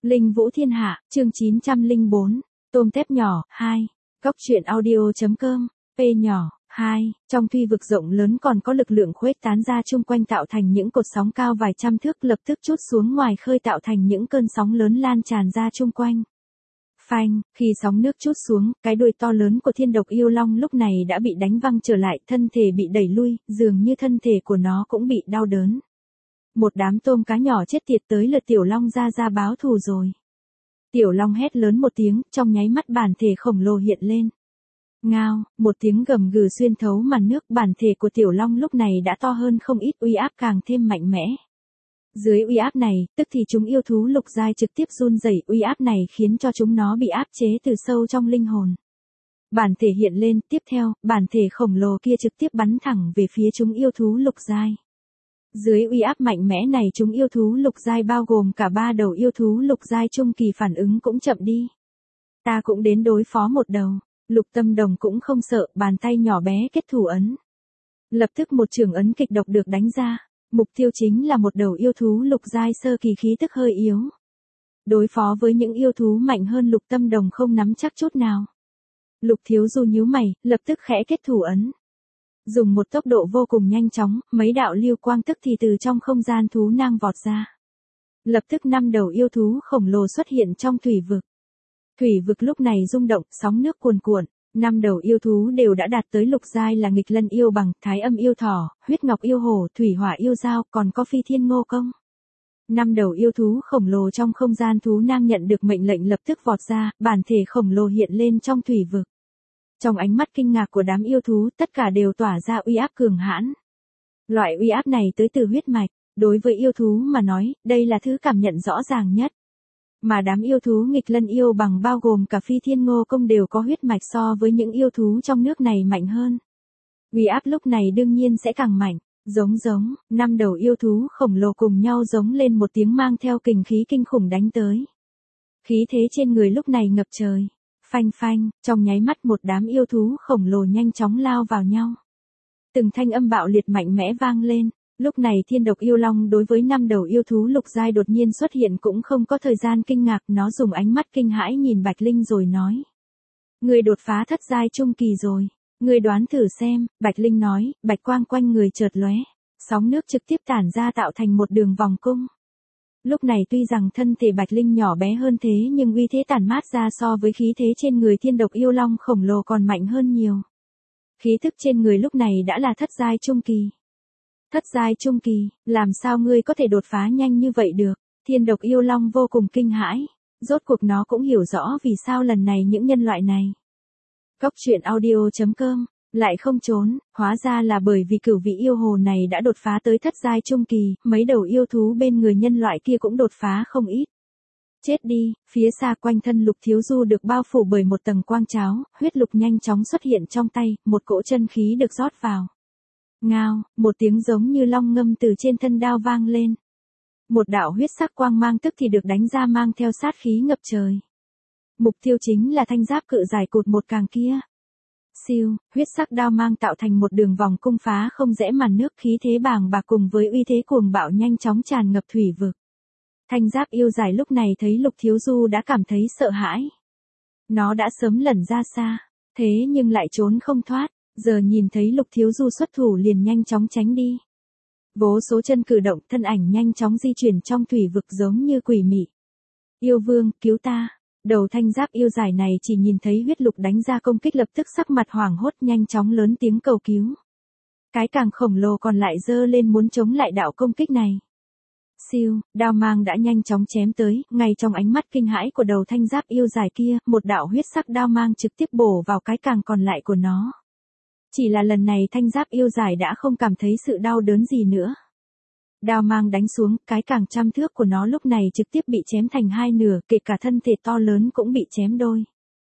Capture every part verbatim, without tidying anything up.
Linh Vũ Thiên Hạ, chương chín trăm lẻ bốn, Tôm tép nhỏ, hai. Cóc truyện audio.com, P nhỏ, hai. Trong thủy vực rộng lớn còn có lực lượng khuếch tán ra chung quanh tạo thành những cột sóng cao vài trăm thước lập tức trút xuống ngoài khơi tạo thành những cơn sóng lớn lan tràn ra chung quanh. Phanh, khi sóng nước trút xuống, cái đuôi to lớn của thiên độc yêu long lúc này đã bị đánh văng trở lại, thân thể bị đẩy lui, dường như thân thể của nó cũng bị đau đớn. Một đám tôm cá nhỏ chết tiệt tới lượt tiểu long ra ra báo thù rồi. Tiểu long hét lớn một tiếng, trong nháy mắt bản thể khổng lồ hiện lên. Ngao, một tiếng gầm gừ xuyên thấu màn nước, bản thể của tiểu long lúc này đã to hơn không ít, uy áp càng thêm mạnh mẽ. Dưới uy áp này, tức thì chúng yêu thú lục giai trực tiếp run rẩy, uy áp này khiến cho chúng nó bị áp chế từ sâu trong linh hồn. Bản thể hiện lên, tiếp theo, bản thể khổng lồ kia trực tiếp bắn thẳng về phía chúng yêu thú lục giai. Dưới uy áp mạnh mẽ này chúng yêu thú lục giai bao gồm cả ba đầu yêu thú lục giai trung kỳ phản ứng cũng chậm đi. Ta cũng đến đối phó một đầu, Lục Tâm Đồng cũng không sợ, bàn tay nhỏ bé kết thủ ấn. Lập tức một trường ấn kịch độc được đánh ra, mục tiêu chính là một đầu yêu thú lục giai sơ kỳ khí tức hơi yếu. Đối phó với những yêu thú mạnh hơn Lục Tâm Đồng không nắm chắc chút nào. Lục Thiếu Du nhíu mày, lập tức khẽ kết thủ ấn. Dùng một tốc độ vô cùng nhanh chóng, mấy đạo lưu quang tức thì từ trong không gian thú nang vọt ra. Lập tức năm đầu yêu thú khổng lồ xuất hiện trong thủy vực. Thủy vực lúc này rung động, sóng nước cuồn cuộn, năm đầu yêu thú đều đã đạt tới lục giai là nghịch lân yêu bằng, thái âm yêu thỏ, huyết ngọc yêu hổ, thủy hỏa yêu dao, còn có phi thiên ngô công. Năm đầu yêu thú khổng lồ trong không gian thú nang nhận được mệnh lệnh lập tức vọt ra, bản thể khổng lồ hiện lên trong thủy vực. Trong ánh mắt kinh ngạc của đám yêu thú, tất cả đều tỏa ra uy áp cường hãn. Loại uy áp này tới từ huyết mạch, đối với yêu thú mà nói, đây là thứ cảm nhận rõ ràng nhất. Mà đám yêu thú nghịch lân yêu bằng bao gồm cả phi thiên ngô công đều có huyết mạch so với những yêu thú trong nước này mạnh hơn. Uy áp lúc này đương nhiên sẽ càng mạnh, giống giống, năm đầu yêu thú khổng lồ cùng nhau giống lên một tiếng mang theo kình khí kinh khủng đánh tới. Khí thế trên người lúc này ngập trời. Phanh phanh, trong nháy mắt một đám yêu thú khổng lồ nhanh chóng lao vào nhau. Từng thanh âm bạo liệt mạnh mẽ vang lên, lúc này thiên độc yêu long đối với năm đầu yêu thú lục giai đột nhiên xuất hiện cũng không có thời gian kinh ngạc, nó dùng ánh mắt kinh hãi nhìn Bạch Linh rồi nói. Người đột phá thất giai trung kỳ rồi, người đoán thử xem, Bạch Linh nói, bạch quang quanh người chợt lóe, sóng nước trực tiếp tản ra tạo thành một đường vòng cung. Lúc này tuy rằng thân thể Bạch Linh nhỏ bé hơn thế nhưng uy thế tản mát ra so với khí thế trên người thiên độc yêu long khổng lồ còn mạnh hơn nhiều. Khí thức trên người lúc này đã là thất giai trung kỳ. Thất giai trung kỳ, làm sao ngươi có thể đột phá nhanh như vậy được? Thiên độc yêu long vô cùng kinh hãi. Rốt cuộc nó cũng hiểu rõ vì sao lần này những nhân loại này. Cóc truyện audio.com lại không trốn, hóa ra là bởi vì cửu vị yêu hồ này đã đột phá tới thất giai trung kỳ, mấy đầu yêu thú bên người nhân loại kia cũng đột phá không ít. Chết đi, phía xa quanh thân Lục Thiếu Du được bao phủ bởi một tầng quang cháo, huyết lục nhanh chóng xuất hiện trong tay, một cỗ chân khí được rót vào. Ngao, một tiếng giống như long ngâm từ trên thân đao vang lên. Một đạo huyết sắc quang mang tức thì được đánh ra mang theo sát khí ngập trời. Mục tiêu chính là thanh giáp cự giải cột một càng kia. Siêu, huyết sắc đao mang tạo thành một đường vòng cung phá không rẽ màn nước, khí thế bàng bạc cùng với uy thế cuồng bạo nhanh chóng tràn ngập thủy vực. Thanh giáp yêu giải lúc này thấy Lục Thiếu Du đã cảm thấy sợ hãi. Nó đã sớm lẩn ra xa, thế nhưng lại trốn không thoát, giờ nhìn thấy Lục Thiếu Du xuất thủ liền nhanh chóng tránh đi. Vô số chân cử động, thân ảnh nhanh chóng di chuyển trong thủy vực giống như quỷ mị. Yêu vương, cứu ta. Đầu thanh giáp yêu giải này chỉ nhìn thấy huyết lục đánh ra công kích lập tức sắc mặt hoảng hốt nhanh chóng lớn tiếng cầu cứu. Cái càng khổng lồ còn lại giơ lên muốn chống lại đạo công kích này. Siêu, đao mang đã nhanh chóng chém tới, ngay trong ánh mắt kinh hãi của đầu thanh giáp yêu giải kia, một đạo huyết sắc đao mang trực tiếp bổ vào cái càng còn lại của nó. Chỉ là lần này thanh giáp yêu giải đã không cảm thấy sự đau đớn gì nữa. Đao mang đánh xuống, cái càng trăm thước của nó lúc này trực tiếp bị chém thành hai nửa, kể cả thân thể to lớn cũng bị chém đôi.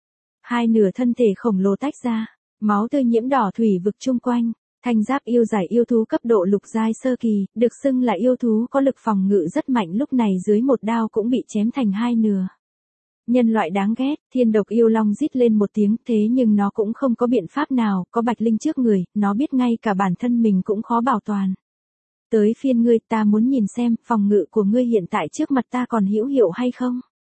Hai nửa thân thể khổng lồ tách ra, máu tươi nhiễm đỏ thủy vực chung quanh. Thanh giáp yêu giải yêu thú cấp độ lục giai sơ kỳ, được xưng là yêu thú có lực phòng ngự rất mạnh, lúc này dưới một đao cũng bị chém thành hai nửa. Nhân loại đáng ghét, thiên độc yêu long rít lên một tiếng, thế nhưng nó cũng không có biện pháp nào, có Bạch Linh trước người, nó biết ngay cả bản thân mình cũng khó bảo toàn. Tới phiên ngươi, ta muốn nhìn xem, phòng ngự của ngươi hiện tại trước mặt ta còn hữu hiệu hay không?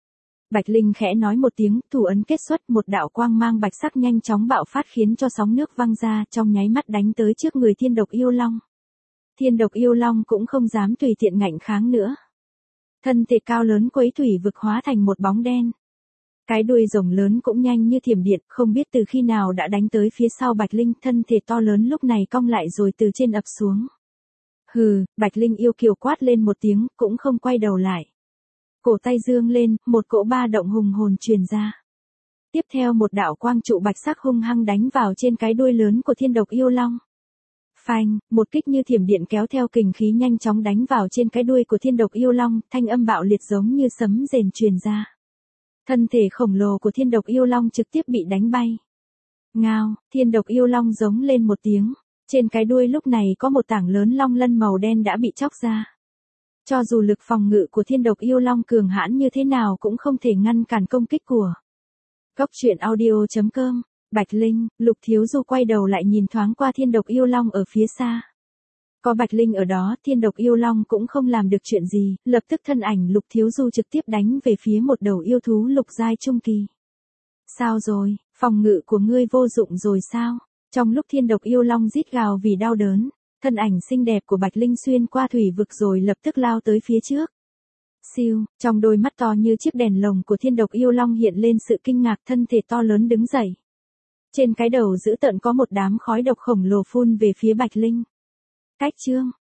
Bạch Linh khẽ nói một tiếng, thủ ấn kết xuất, một đạo quang mang bạch sắc nhanh chóng bạo phát khiến cho sóng nước văng ra, trong nháy mắt đánh tới trước người Thiên Độc Yêu Long. Thiên Độc Yêu Long cũng không dám tùy tiện ngạnh kháng nữa. Thân thể cao lớn quấy thủy vực hóa thành một bóng đen. Cái đuôi rồng lớn cũng nhanh như thiểm điện, không biết từ khi nào đã đánh tới phía sau Bạch Linh, thân thể to lớn lúc này cong lại rồi từ trên ập xuống. Hừ, Bạch Linh yêu kiều quát lên một tiếng, cũng không quay đầu lại. Cổ tay dương lên, một cỗ ba động hùng hồn truyền ra. Tiếp theo một đạo quang trụ bạch sắc hung hăng đánh vào trên cái đuôi lớn của Thiên Độc Yêu Long. Phanh, một kích như thiểm điện kéo theo kình khí nhanh chóng đánh vào trên cái đuôi của Thiên Độc Yêu Long, thanh âm bạo liệt giống như sấm rền truyền ra. Thân thể khổng lồ của Thiên Độc Yêu Long trực tiếp bị đánh bay. Ngao, Thiên Độc Yêu Long giống lên một tiếng. Trên cái đuôi lúc này có một tảng lớn long lân màu đen đã bị chóc ra. Cho dù lực phòng ngự của Thiên Độc Yêu Long cường hãn như thế nào cũng không thể ngăn cản công kích của. Cốc truyện audio chấm com, Bạch Linh, Lục Thiếu Du quay đầu lại nhìn thoáng qua Thiên Độc Yêu Long ở phía xa. Có Bạch Linh ở đó, Thiên Độc Yêu Long cũng không làm được chuyện gì, lập tức thân ảnh Lục Thiếu Du trực tiếp đánh về phía một đầu yêu thú lục giai trung kỳ. Sao rồi, phòng ngự của ngươi vô dụng rồi sao? Trong lúc Thiên Độc Yêu Long rít gào vì đau đớn, thân ảnh xinh đẹp của Bạch Linh xuyên qua thủy vực rồi lập tức lao tới phía trước. Siêu, trong đôi mắt to như chiếc đèn lồng của Thiên Độc Yêu Long hiện lên sự kinh ngạc, thân thể to lớn đứng dậy. Trên cái đầu dữ tợn có một đám khói độc khổng lồ phun về phía Bạch Linh. Cách chương